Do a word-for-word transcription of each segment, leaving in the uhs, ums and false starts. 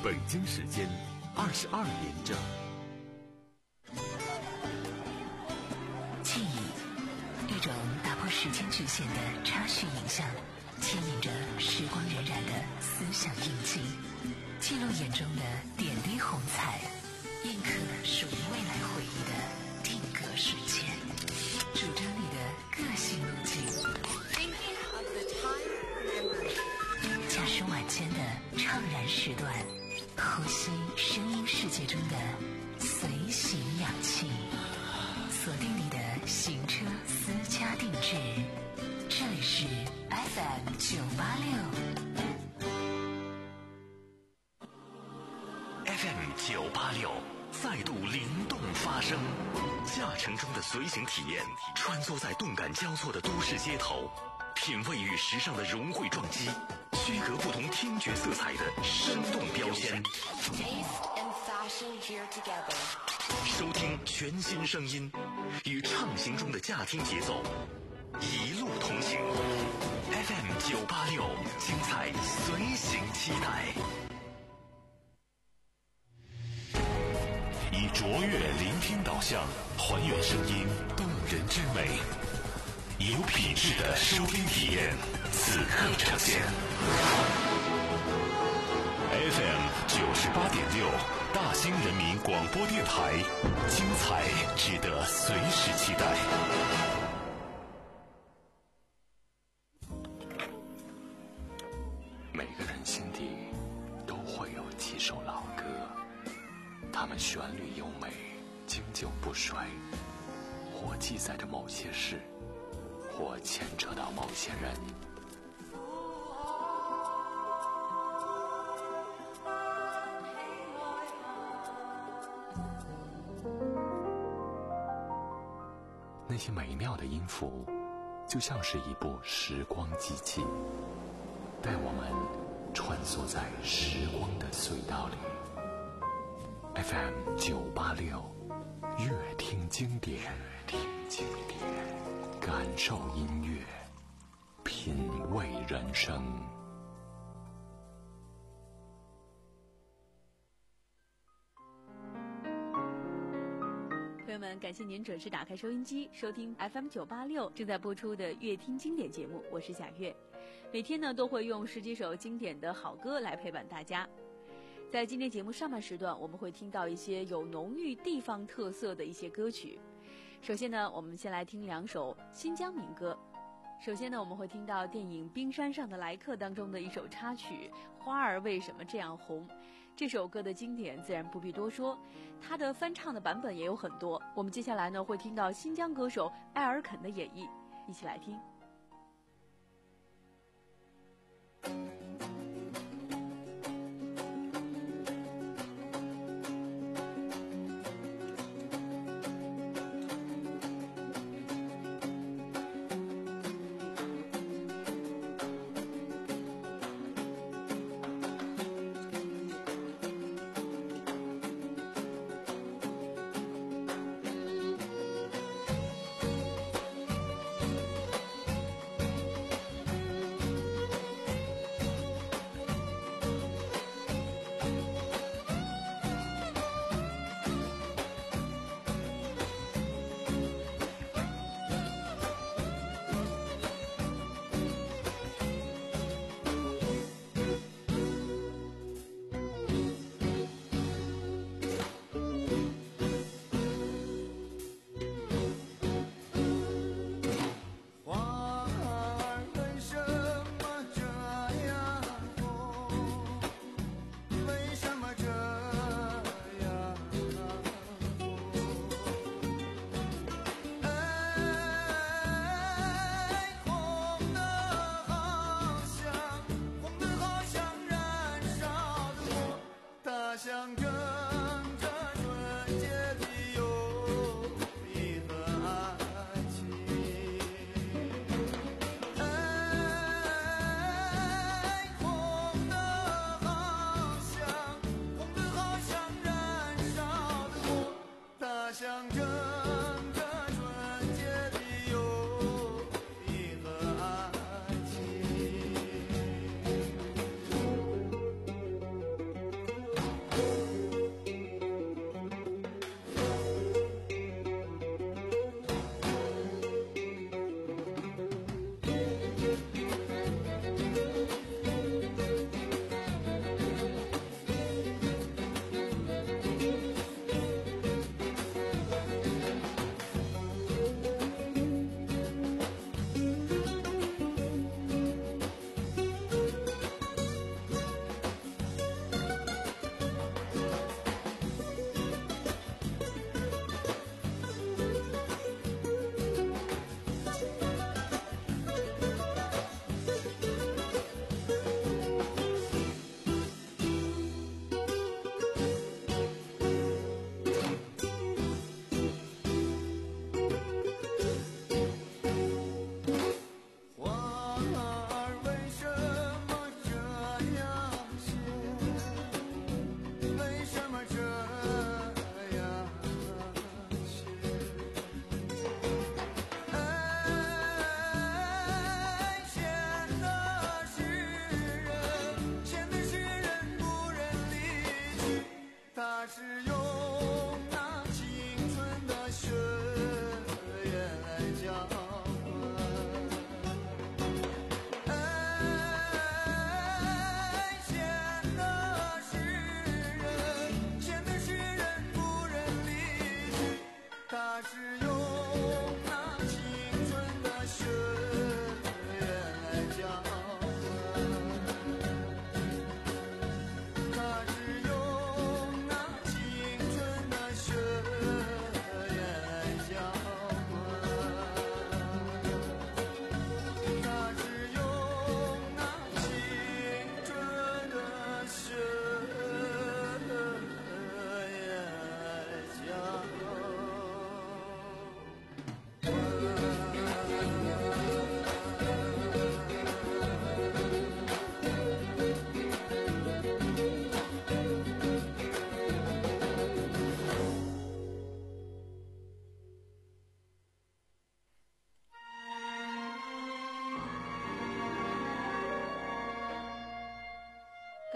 北京时间二十二点整。 记忆，一种打破时间局限的插叙影像，牵引着时光荏苒的思想印记，记录眼中的点滴红彩，印刻属于未来回忆的定格瞬间，主张你的个性路径。驾驶晚间的怅然时段，呼吸声音世界中的随行氧气，锁定你的行车私家定制。这里是 F M 九八六 F M 九八六再度灵动发声，驾乘中的随行体验，穿梭在动感交错的都市街头，品味与时尚的融汇撞击，区隔不同听觉色彩的生动标签。收听全新声音，与畅行中的驾听节奏一路同行。F M 九八六，精彩随行期待。 以卓越聆听导向，还原声音动人之美，以有品质的收听体验，此刻呈现。F M 九十八点六，大兴人民广播电台，精彩值得随时期待。 每个人心底都会有几首老歌，它们旋律优美，经久不衰，或记载着某些事，或牵扯到某些人。那些美妙的音符，就像是一部时光机器，带我们穿梭在时光的隧道里。F M 九八六，乐听经典，乐听经典，感受音乐，品味人生。 朋友们，感谢您准时打开收音机，收听 F M 九八六正在播出的乐听经典节目，我是贾月。每天呢都会用十几首经典的好歌来陪伴大家。在今天节目上半时段，我们会听到一些有浓郁地方特色的一些歌曲。首先呢，我们先来听两首新疆民歌。首先呢，我们会听到电影《冰山上的来客》当中的一首插曲《花儿为什么这样红》。这首歌的经典自然不必多说，它的翻唱的版本也有很多。我们接下来呢会听到新疆歌手艾尔肯的演绎，一起来听。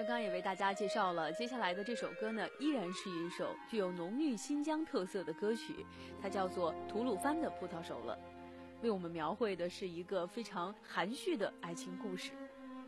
刚刚也为大家介绍了，接下来的这首歌呢，依然是一首具有浓郁新疆特色的歌曲，它叫做《吐鲁番的葡萄熟了》，为我们描绘的是一个非常含蓄的爱情故事。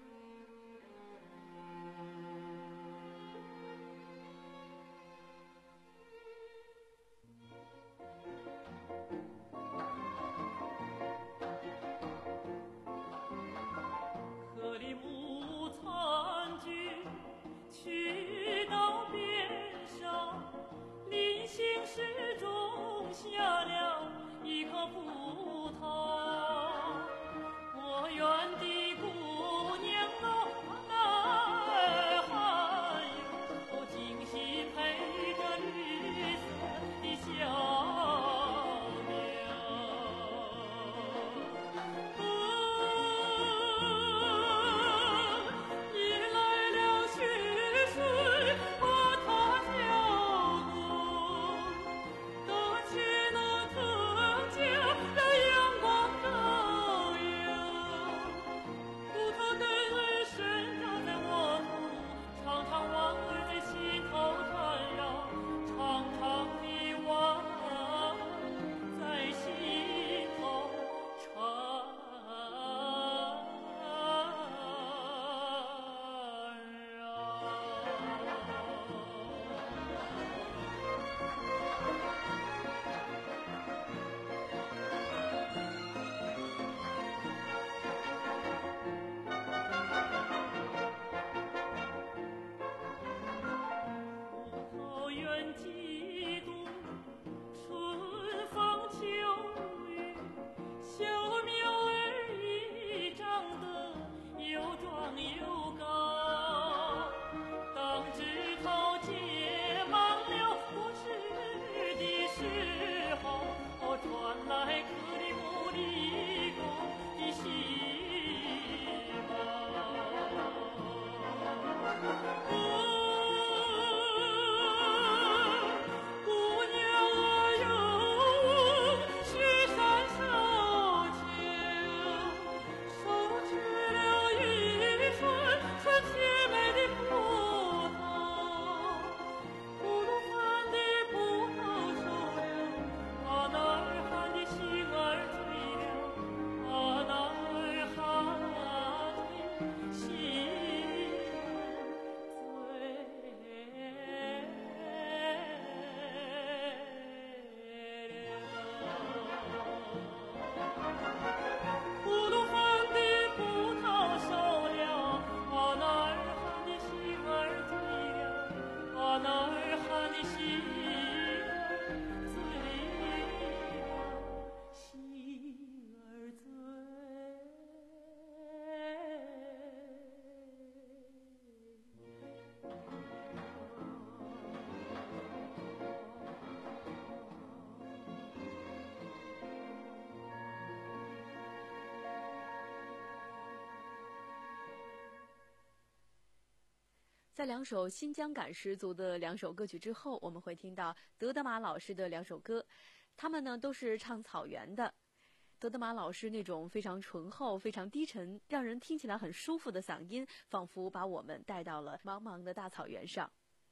在两首新疆感十足的两首歌曲之后，我们会听到德德玛老师的两首歌，他们呢都是唱草原的。德德玛老师那种非常醇厚、非常低沉，让人听起来很舒服的嗓音，仿佛把我们带到了茫茫的大草原上。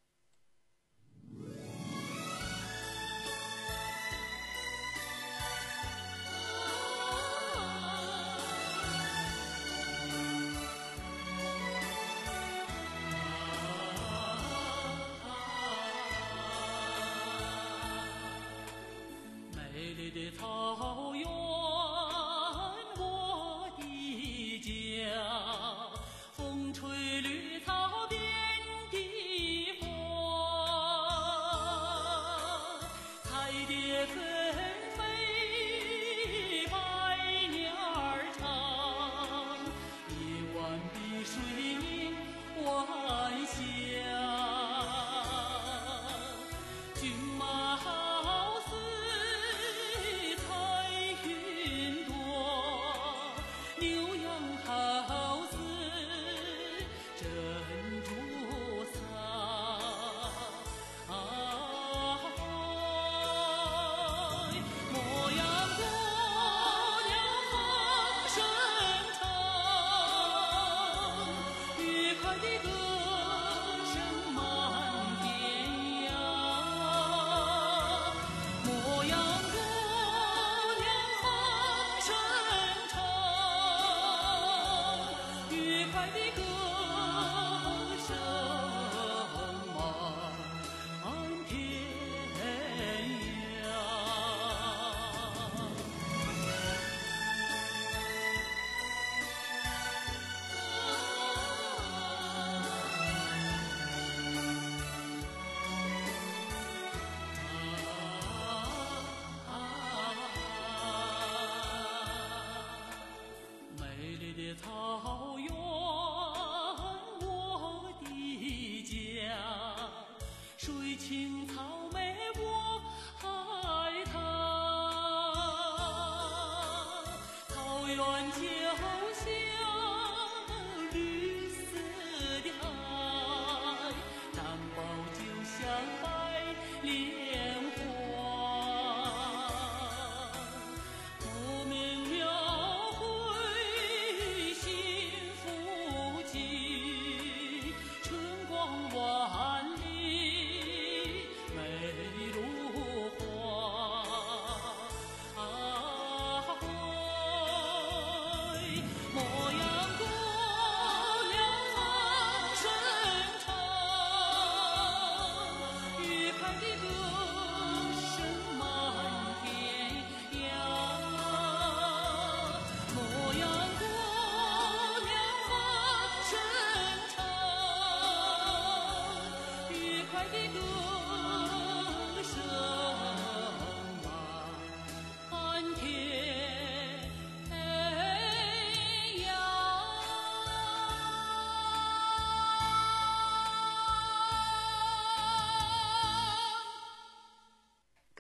美丽的草原，我的家，风吹绿草遍地花，彩蝶纷飞，百鸟儿唱，夜晚碧水晚霞，骏马好似彩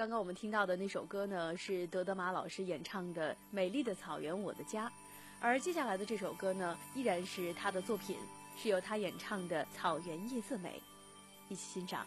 刚刚我们听到的那首歌呢，是德德玛老师演唱的《美丽的草原我的家》，而接下来的这首歌呢，依然是他的作品，是由他演唱的《草原夜色美》，一起欣赏。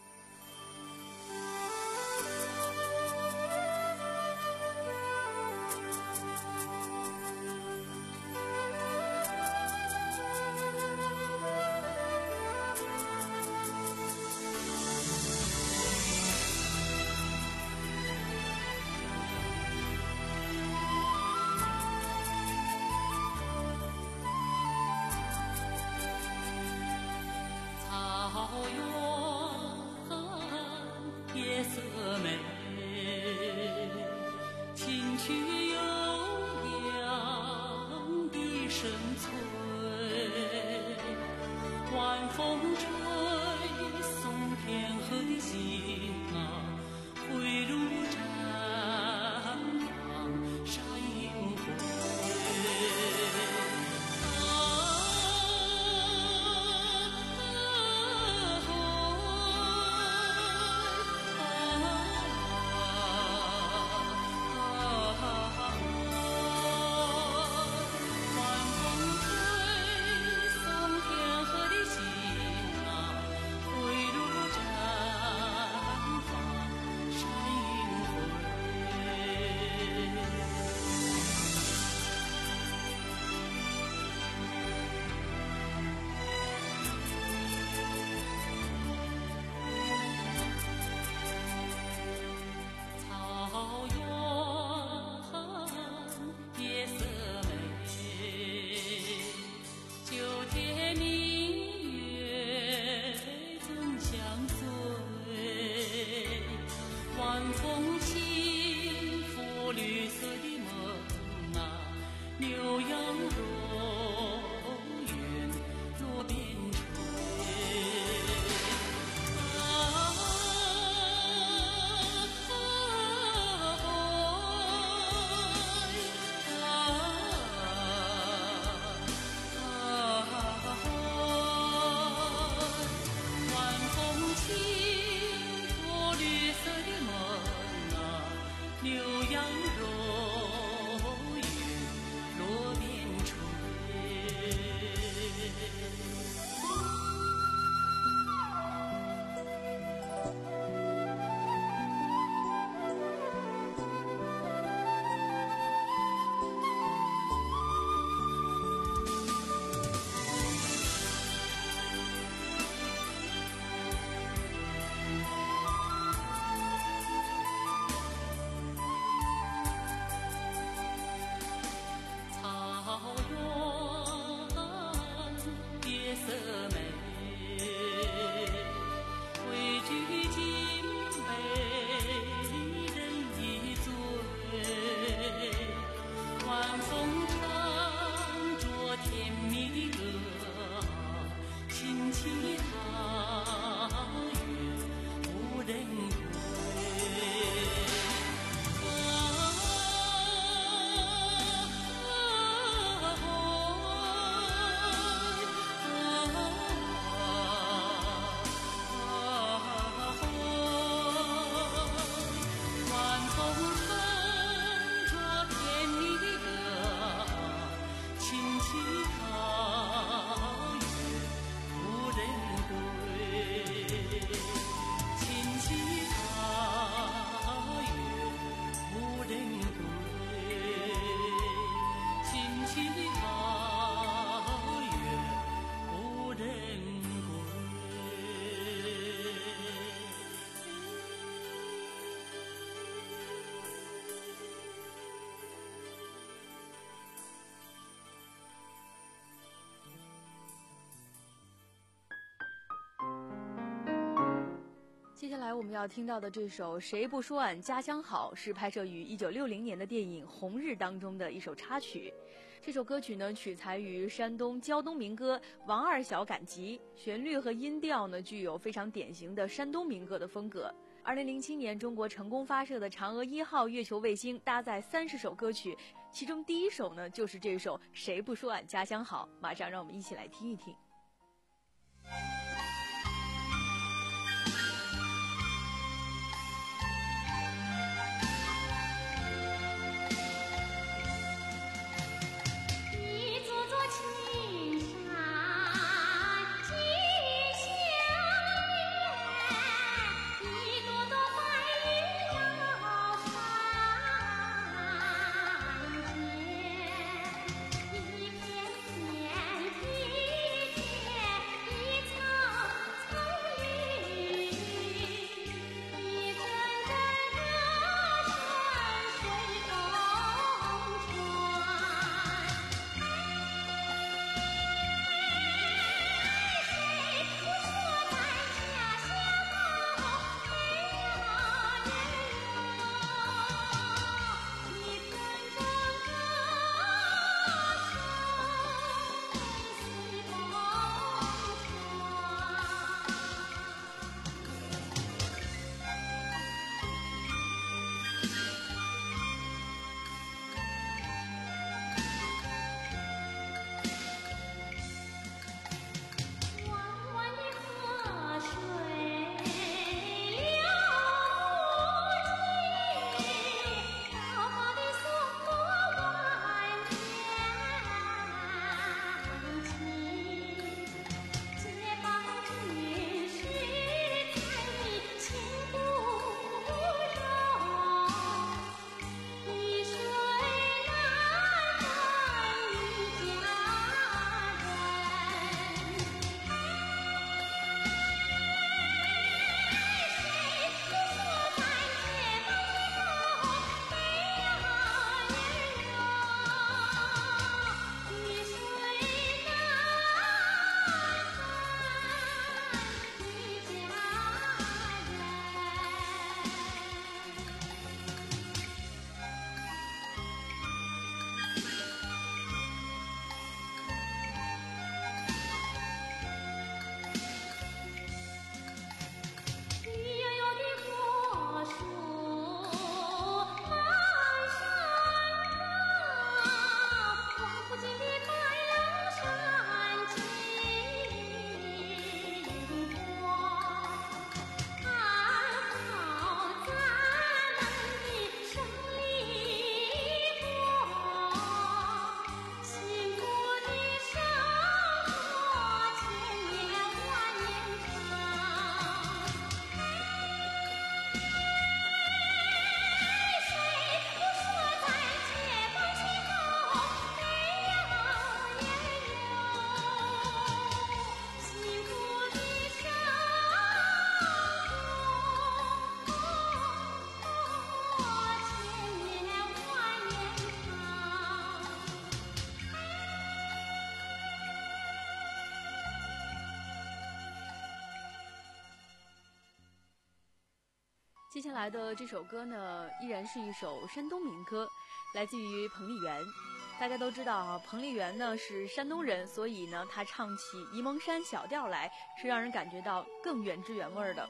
接下来我们要听到的这首《谁不说俺家乡好》是拍摄于一九六零年的电影《红日》当中的一首插曲。这首歌曲呢取材于山东胶东民歌《王二小赶集》，旋律和音调呢具有非常典型的山东民歌的风格。二零零七年，中国成功发射的嫦娥一号月球卫星搭载三十首歌曲，其中第一首呢就是这首《谁不说俺家乡好》。马上让我们一起来听一听。 接下来的这首歌呢，依然是一首山东民歌，来自于彭丽媛。大家都知道啊，彭丽媛呢是山东人，所以呢，她唱起《沂蒙山小调》来，是让人感觉到更原汁原味的。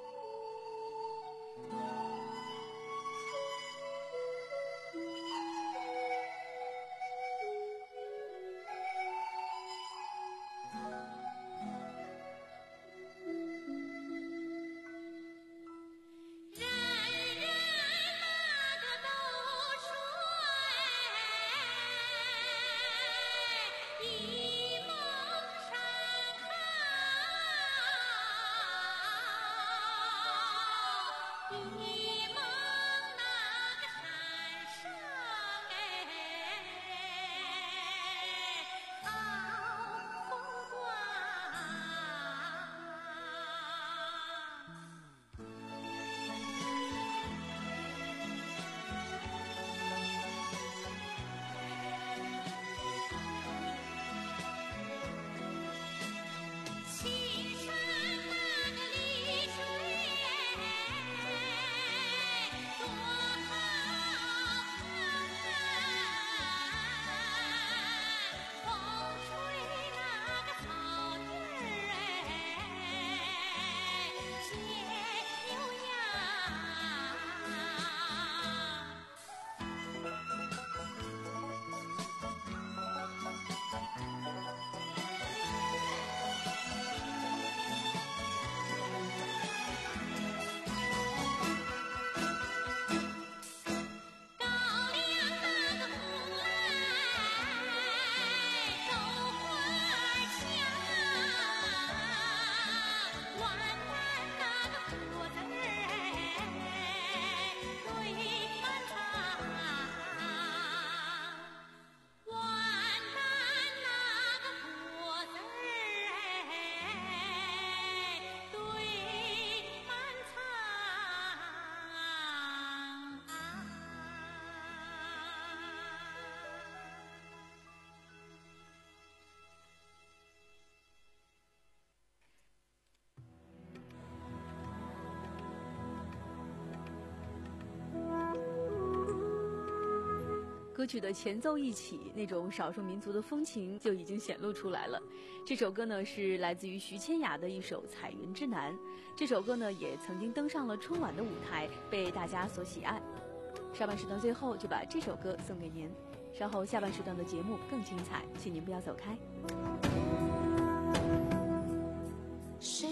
歌曲的前奏一起，那种少数民族的风情就已经显露出来了。这首歌呢是来自于徐千雅的一首《彩云之南》，这首歌呢也曾经登上了春晚的舞台，被大家所喜爱。上半时段最后就把这首歌送给您，稍后下半时段的节目更精彩，请您不要走开。 谁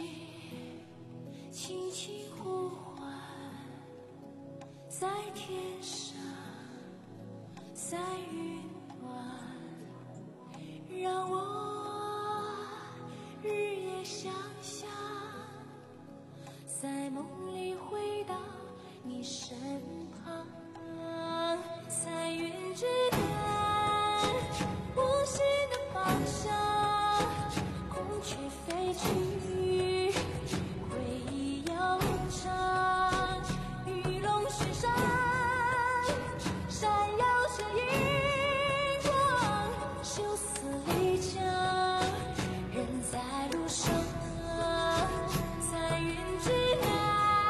轻轻呼唤，在天上，在云端，让我日夜想象，在梦里回到你身旁。彩云之南，无心的方向，孔雀飞去，回忆悠长，玉龙雪山，闪耀着银光，修斯丽江，人在路上。彩云之南，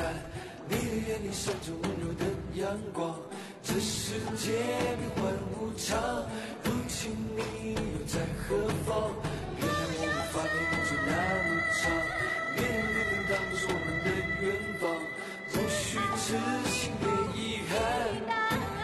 憾，你的眼里闪着温柔的阳光。这世界变幻无常，如今你又在何方？原谅我无法陪你走那么长，面对面挡住我们的远方，不需痴心别遗憾。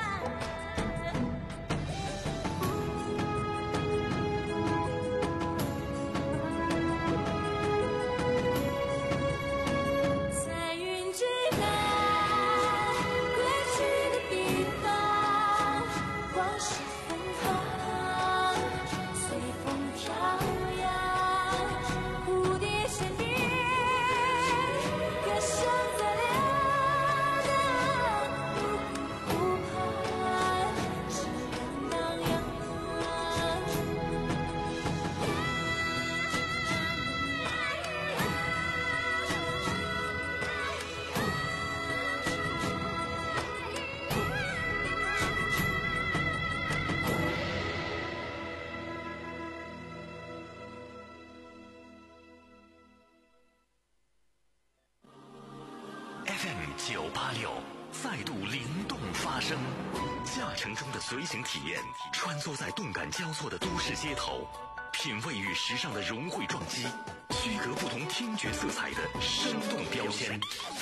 F M 九八六再度灵动发声，驾乘中的随行体验，穿梭在动感交错的都市街头，品味与时尚的融汇撞击，区隔不同听觉色彩的生动标签。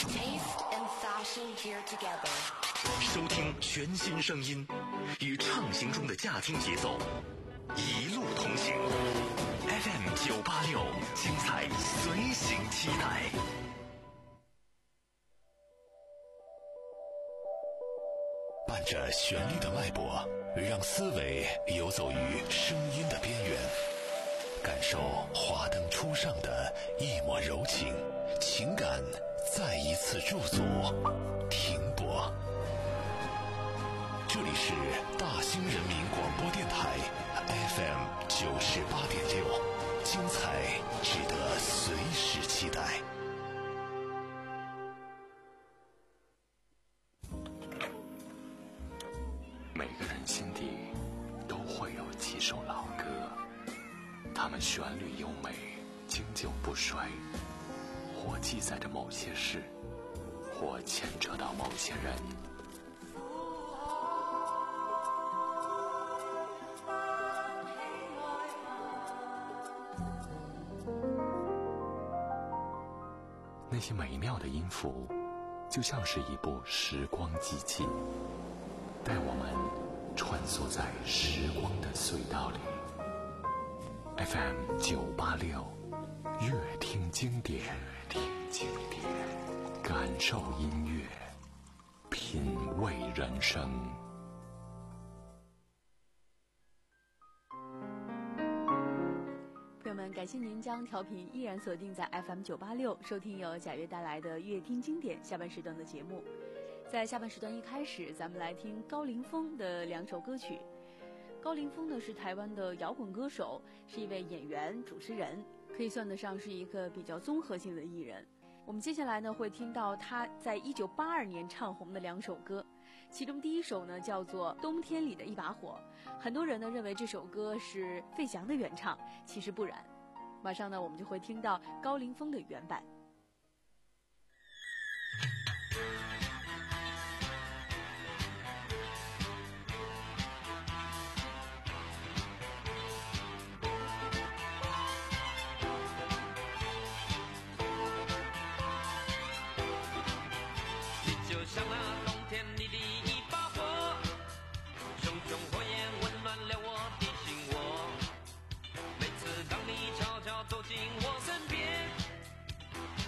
收听全新声音，与畅行中的驾听节奏，一路同行。F M 九八六，精彩随行期待。 伴着旋律的脉搏，让思维游走于声音的边缘，感受华灯初上的一抹柔情，情感再一次驻足停泊。这里是大兴人民广播电台 F M 九十八点六，精彩值得随时期待。 每个人心底都会有几首老歌，它们旋律优美，经久不衰，或记载着某些事，或牵扯到某些人。那些美妙的音符，就像是一部时光机器，带我们穿梭在时光的隧道里。F M 九八六，乐听经典，听经典，感受音乐，品味人生。 朋友们，感谢您将调频依然锁定在 F M 九八六，收听由贾悦带来的乐听经典下半时段的节目。在下半时段一开始，咱们来听高凌风的两首歌曲。高凌风呢是台湾的摇滚歌手，是一位演员、主持人，可以算得上是一个比较综合性的艺人。我们接下来呢会听到他在一九八二年唱红的两首歌，其中第一首呢叫做《冬天里的一把火》，很多人呢认为这首歌是费翔的原唱，其实不然。马上呢我们就会听到高凌风的原版。 就像那冬天里的一把火，熊熊火焰温暖了我的心窝。每次当你悄悄走进我身边，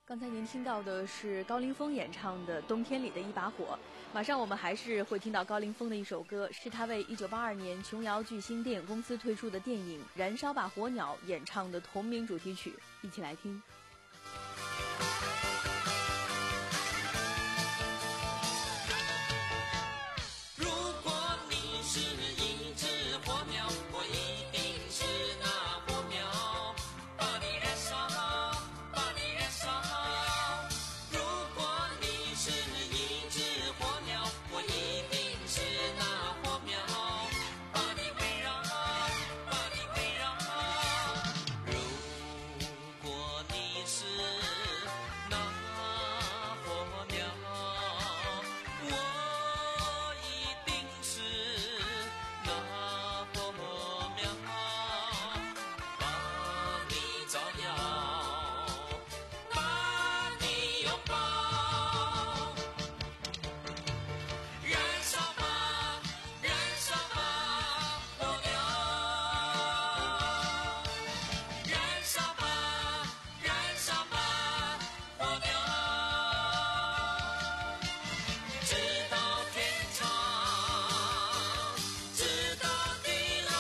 刚才您听到的是高凌风演唱的《冬天里的一把火》，马上我们还是会听到高凌风的一首歌，是他为一九八二年琼瑶巨星电影公司推出的电影《燃烧吧火鸟》演唱的同名主题曲，一起来听。 如果你是一只火苗，我一定是那火苗，把你燃烧，把你燃烧。如果你是一只火苗，我一定是那火苗，把你围绕，把你围绕。如果你是那火苗，我一定是那火苗，把你照耀，把你拥抱。燃烧吧，燃烧吧，火苗！燃烧吧，燃烧吧，火苗！直到天长，直到地老。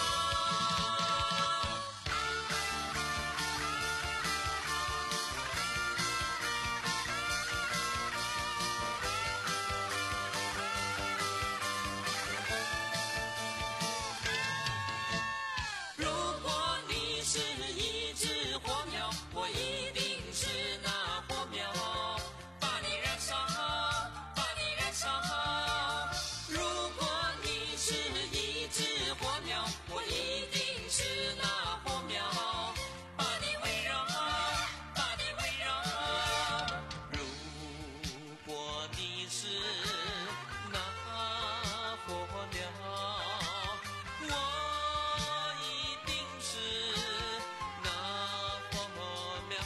如果你是一只火苗，我一定是那火苗，把你燃烧，把你燃烧。如果你是一只火苗，我一定是那火苗，把你围绕，把你围绕。如果你是那火苗，我一定是那火苗，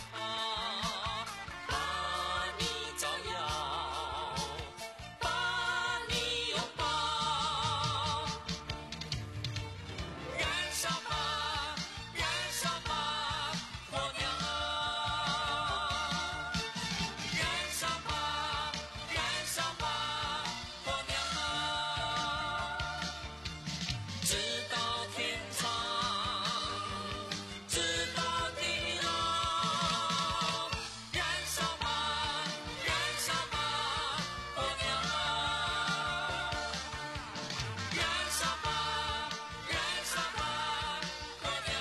把你照耀，把你拥抱。燃烧吧，燃烧吧，火苗！燃烧吧，燃烧吧，火苗！直到天长，直到地老。燃烧吧，燃烧吧，火苗！燃烧吧，燃烧吧，火苗！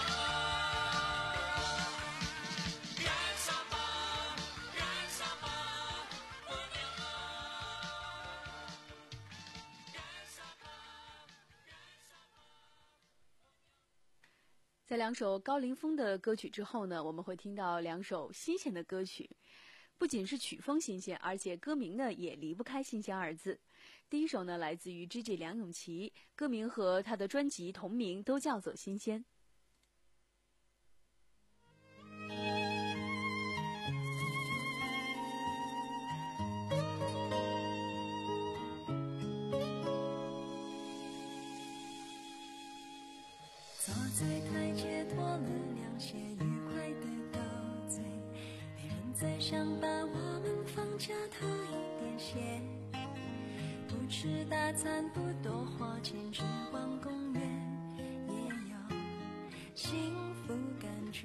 燃烧吧，燃烧吧，火苗！ 在两首高凌风的歌曲之后呢，我们会听到两首新鲜的歌曲，不仅是曲风新鲜，而且歌名呢也离不开新鲜二字。第一首呢来自于 G G 梁咏琪，歌名和他的专辑同名都叫做新鲜。 坐在台阶脱了凉鞋，愉快的斗嘴，没人再想把我们放假偷一点些，不吃大餐，不多花钱，只逛公园，也有幸福感觉。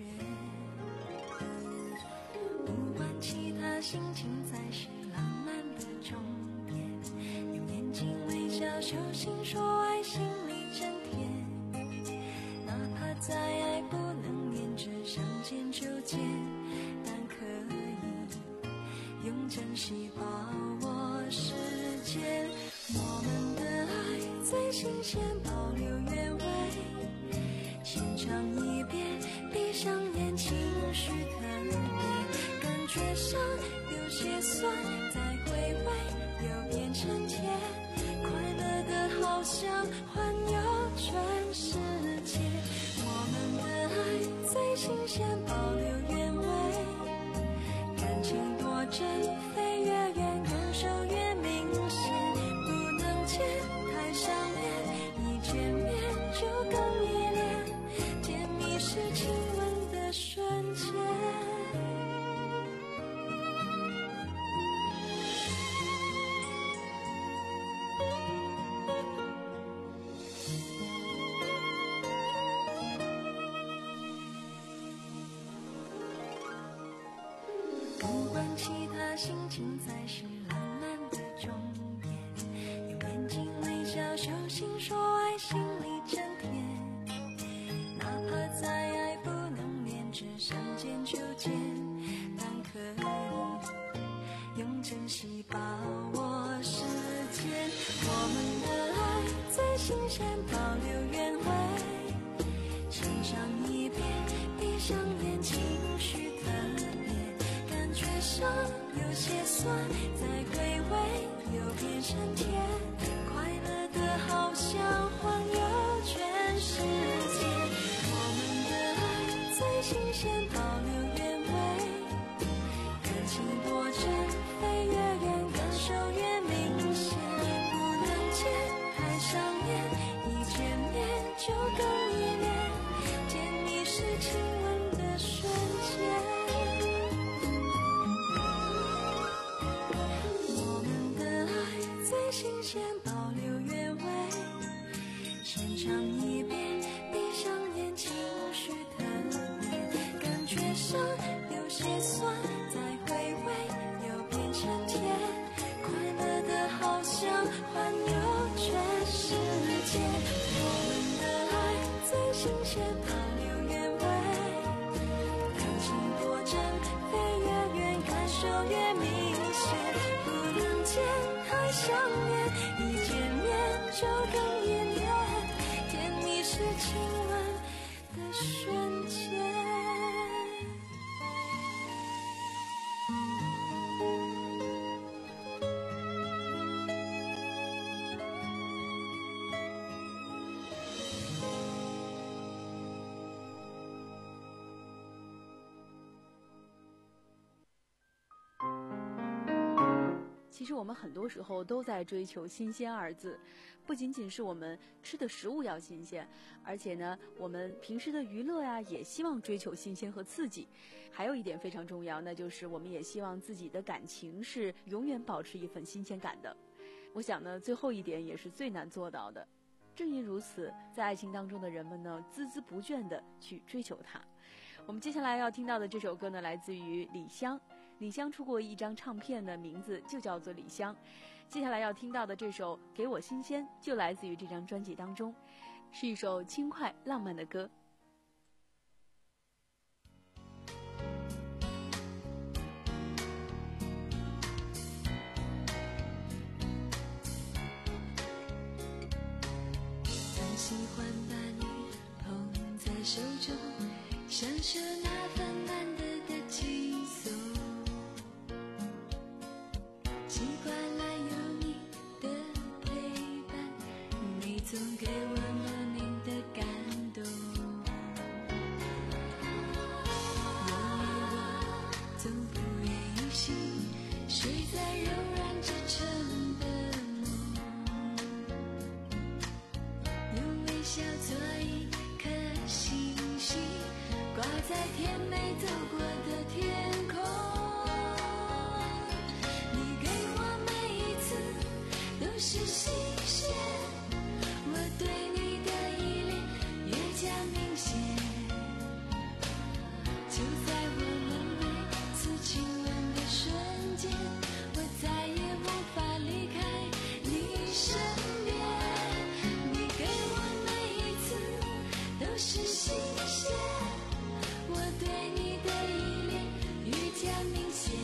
不管其他，心情才是浪漫的终点，用眼睛微笑，手心说爱，心里真甜。哪怕再爱不能黏着，想见就见，但可以用珍惜把握时间。我们的爱最新鲜，保留原味，先尝一遍，闭上眼，情绪特别，感觉上有些酸，再回味又变成甜，快乐的好像环游全世界。我们的爱最新鲜，保留原味，感情多真，飞越远，感受越明显，不能见太想念，一见面就更依恋，甜蜜是亲吻的瞬间。 心情才是浪漫的终点。用眼睛微笑，手心说爱，心里真甜。哪怕再爱不能连，只剩间就见，但可以用珍惜把握时间。我们的爱最新鲜，保留原味，欣赏一遍，闭上眼，情绪特别，感觉上有些酸，再回味又变成甜，快乐的好像环游全世界。我们的爱最新鲜，保留原味，感情多真，飞越远，感受越明显，不能见还上演，一见面就更依恋，甜蜜是亲吻的瞬间。我们的爱最新鲜，保留原味，深尝一遍，闭上眼，情绪特别，感觉上有些酸，再回味又变成甜，快乐的好像环游全世界。我们的爱最新鲜，保留原味，感情多真，飞越远，感受越明显，不能见还想念，一见面就更依恋，甜蜜是亲吻的瞬间。 其实我们很多时候都在追求新鲜二字，不仅仅是我们吃的食物要新鲜，而且呢，我们平时的娱乐呀，也希望追求新鲜和刺激。还有一点非常重要，那就是我们也希望自己的感情是永远保持一份新鲜感的。我想呢，最后一点也是最难做到的。正因如此，在爱情当中的人们呢，孜孜不倦地去追求它。我们接下来要听到的这首歌呢，来自于李湘。李湘出过一张唱片的名字就叫做李湘。接下来要听到的这首《给我新鲜》就来自于这张专辑当中，是一首轻快浪漫的歌。 很喜欢把你捧在手中，享受那份难得的轻松，习惯了有你的陪伴，你总给我莫名的感动，有你我总不愿意醒，睡在柔软支撑的小做一颗星星，挂在甜美走过的天空。你给我每一次都是新鲜，我对你的依恋越加明显，就在我们每次亲吻的瞬间，我再也无法离开你身边。都是新鲜，我对你的依恋愈加明显，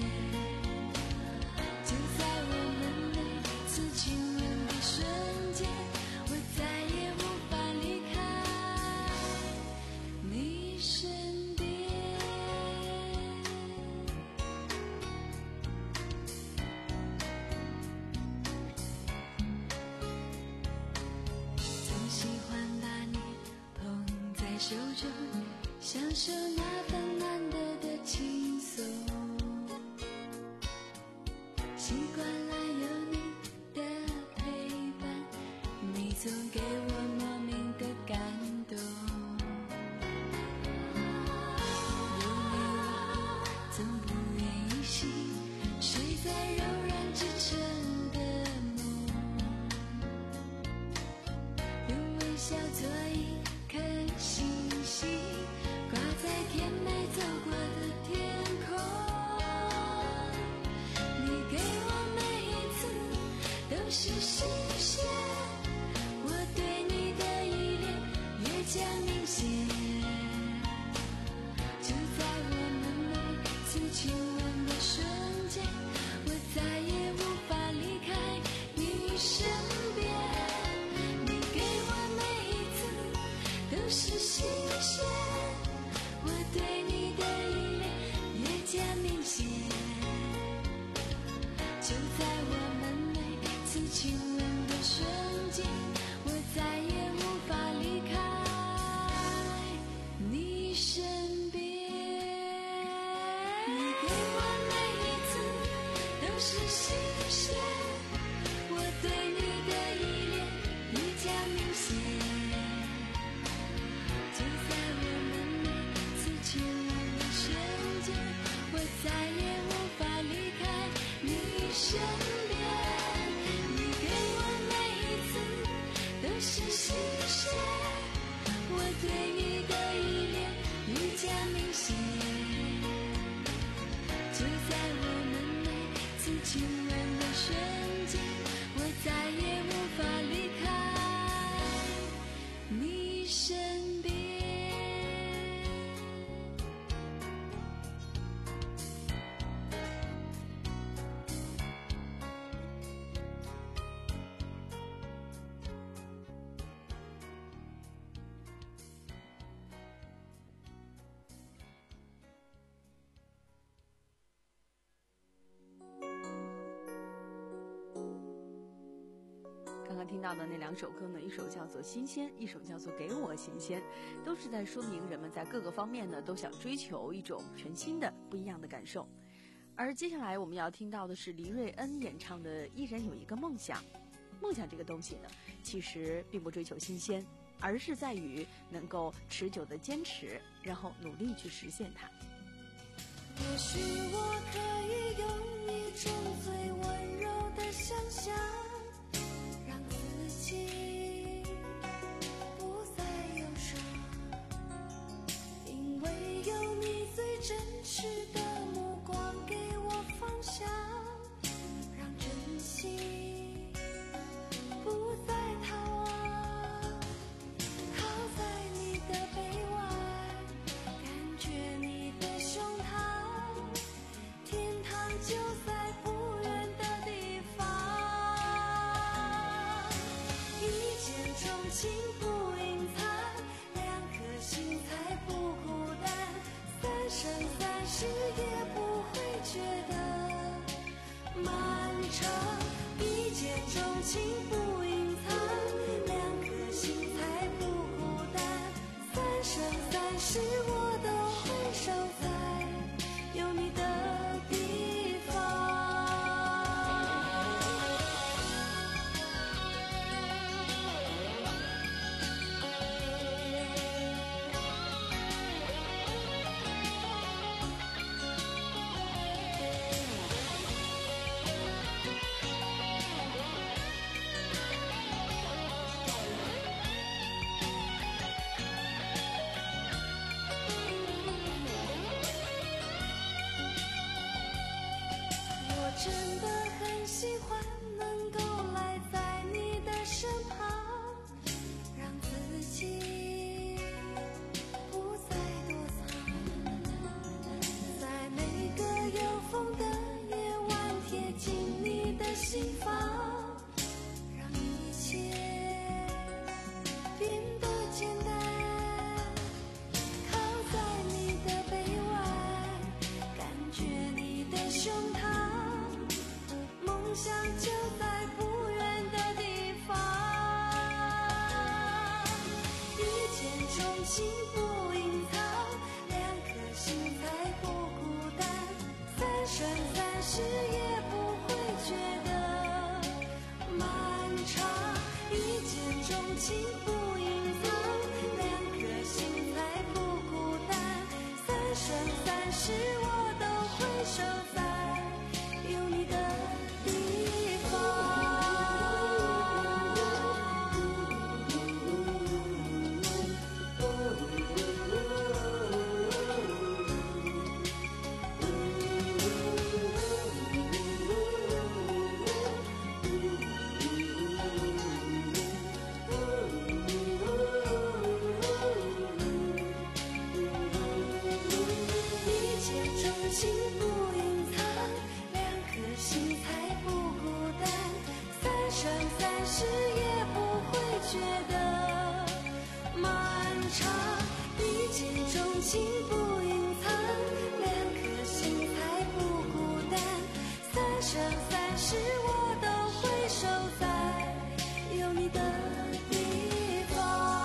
就在我们每次亲吻的瞬间，我再也无法离开你身边。总喜欢把你手中享受那份难得的轻松，习惯了有你的陪伴，你总给我莫名的感动，有你我总不愿意醒，睡在柔软支撑的梦，用微笑做一颗星星，挂在甜美走过的天空。 听到的那两首歌呢，一首叫做《新鲜》，一首叫做《给我新鲜》，都是在说明人们在各个方面呢都想追求一种全新的、不一样的感受。而接下来我们要听到的是黎瑞恩演唱的《依然有一个梦想》。梦想这个东西呢，其实并不追求新鲜，而是在于能够持久的坚持，然后努力去实现它。 也许我可以用一种最温柔的想象，让自己不再忧伤，因为有你最真实的目光给我方向，让真心不再逃亡，靠在你的臂弯，感觉你的胸膛，天堂就在不远的地方，一见钟情不隐藏，两颗心才不孤单，三生三世也不会觉得漫长，一见钟情不隐藏，两颗心才不孤单，三生三世我都会守在有你的地方。我真的很喜欢能够赖在你的身旁，让自己不再躲藏，在每个有风的夜晚贴近你的心房，让一切变得简单，靠在你的臂弯，感觉你的胸膛，梦想就在不远的地方，一见钟情不隐藏，两颗心才不孤单，三生三世也不会觉得漫长，一见钟情不隐藏，两颗心才不孤单，三生三世我都会守在有你的地方。一见钟情不隐藏，两颗心才不孤单，三生三世也不会觉得漫长，一见钟情不隐藏，两颗心才不孤单，三生三世我都会守在有你的地方。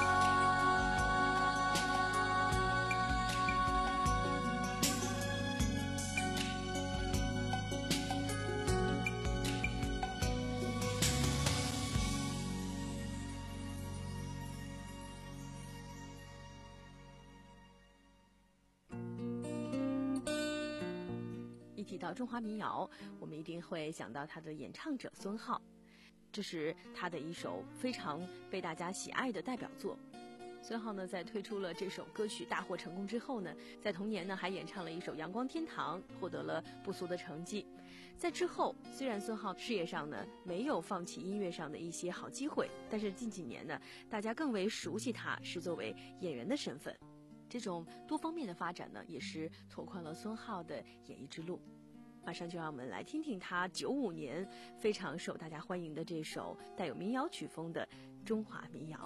一提到中华民谣，我们一定会想到他的演唱者孙浩，这是他的一首非常被大家喜爱的代表作。孙浩呢，在推出了这首歌曲大获成功之后呢，在同年呢还演唱了一首《阳光天堂》，获得了不俗的成绩。在之后，虽然孙浩事业上呢没有放弃音乐上的一些好机会，但是近几年呢，大家更为熟悉他是作为演员的身份。这种多方面的发展呢，也是拓宽了孙浩的演艺之路。马上就让我们来听听他九五年非常受大家欢迎的这首带有民谣曲风的中华民谣。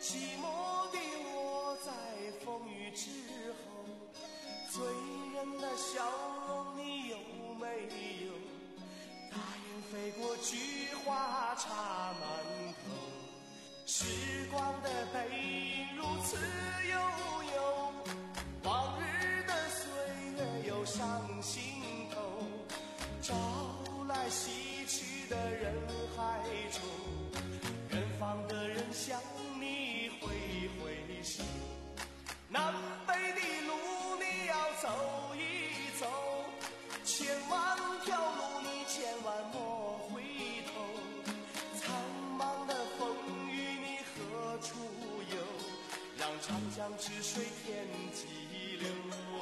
寂寞地落在风雨之后，醉人的笑容你有没有？大雁飞过，菊花插满头，时光的背影如此悠悠，往日的岁月又上心头，朝来夕去的人海中，远方的人向你挥挥手，南北的路你要走一走，千万条路你千万莫回头，苍茫的风雨你何处有？让长江之水天际流。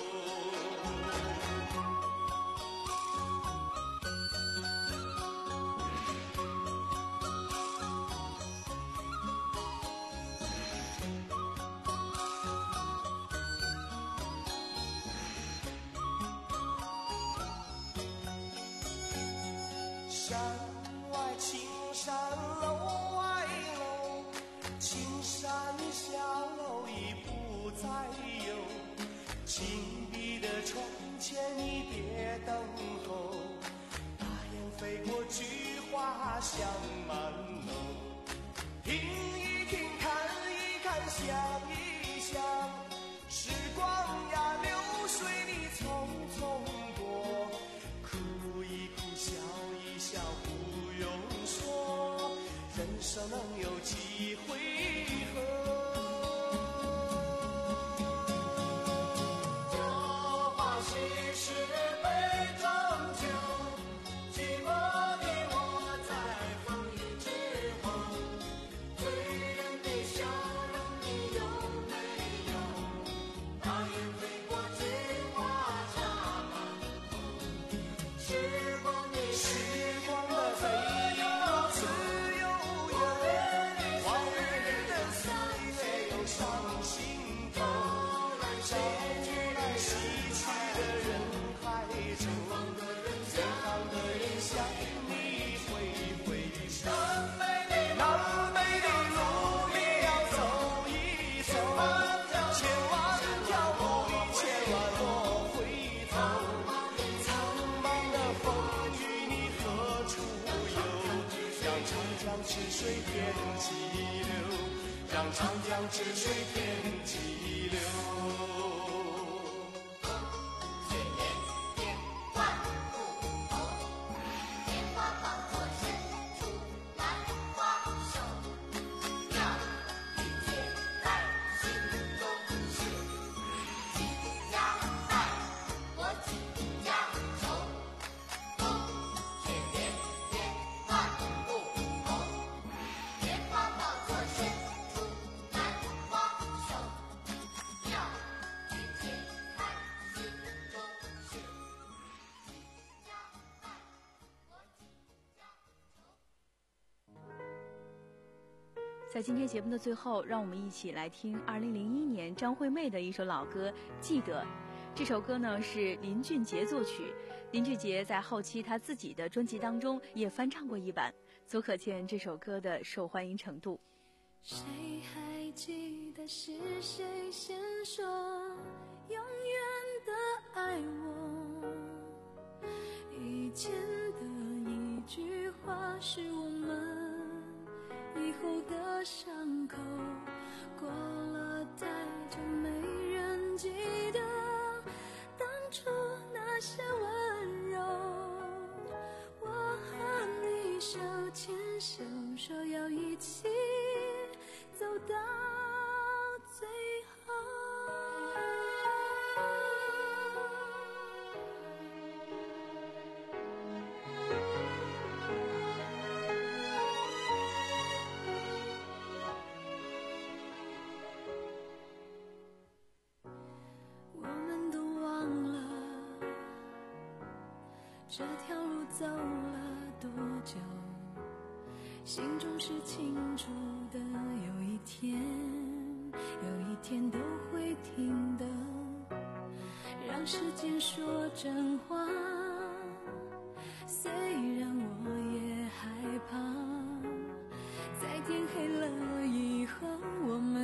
山外青山楼外楼，青山小楼已不再有，紧闭的窗前你别等候，大雁飞过，菊花香满楼，听一听看一看想一想，时光呀流水你匆匆过，哭一哭笑一笑不用说，人生能有几回合？这话须是杯中酒，寂寞的我在风雨之后，醉人的笑容你有没有？大雁飞过，菊花插满头，时光的时光的背影如此悠悠，往日的岁月又上心头，朝来夕去的人海中，远方的人向你挥挥手，南北的路你要走一走，千万条路你千万莫回头，苍茫的风雨你何处有？让长江之水天际流，让长江之水天际流。 在今天节目的最后，让我们一起来听二零零一年张惠妹的一首老歌《记得》。这首歌呢是林俊杰作曲，林俊杰在后期他自己的专辑当中也翻唱过一版，足可见这首歌的受欢迎程度。 谁还记得是谁先说永远的爱我？以前的一句话是我们以后的伤口，过了太久没人记得当初那些温柔。我和你手牵手，说要一起走到最后。我们都忘了这条路走了多久，心中是清楚的，有一天有一天都会听的，让时间说真话，虽然我也害怕在天黑了以后我们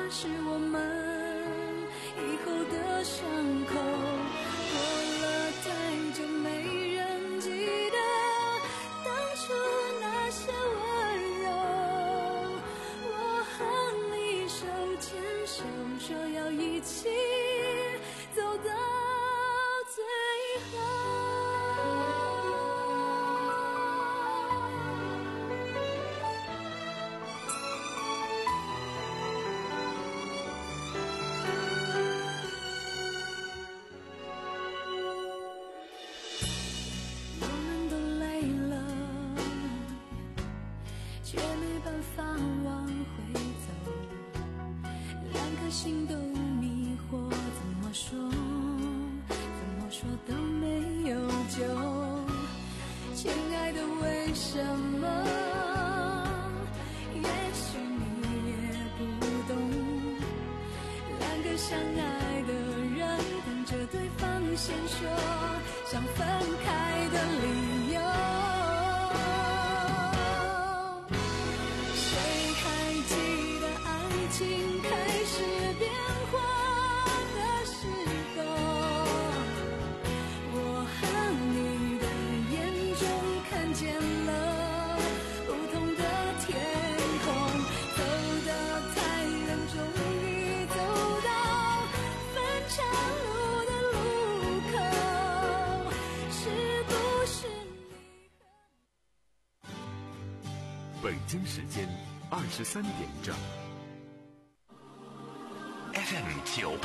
是我们以后的伤口，过了太久没人记得当初那些温柔。我和你手牵手，说要一起走到最后。心都迷惑，怎么说怎么说都没有救。亲爱的，为什么？也许你也不懂，两个相爱的人等着对方先说想分开的理由。谁还记得爱情开始变化的时候，我和你的眼中看见了不同的天空，走到太阳终于走到分岔路的路口，是不是你北京时间二十三点整。 F M 九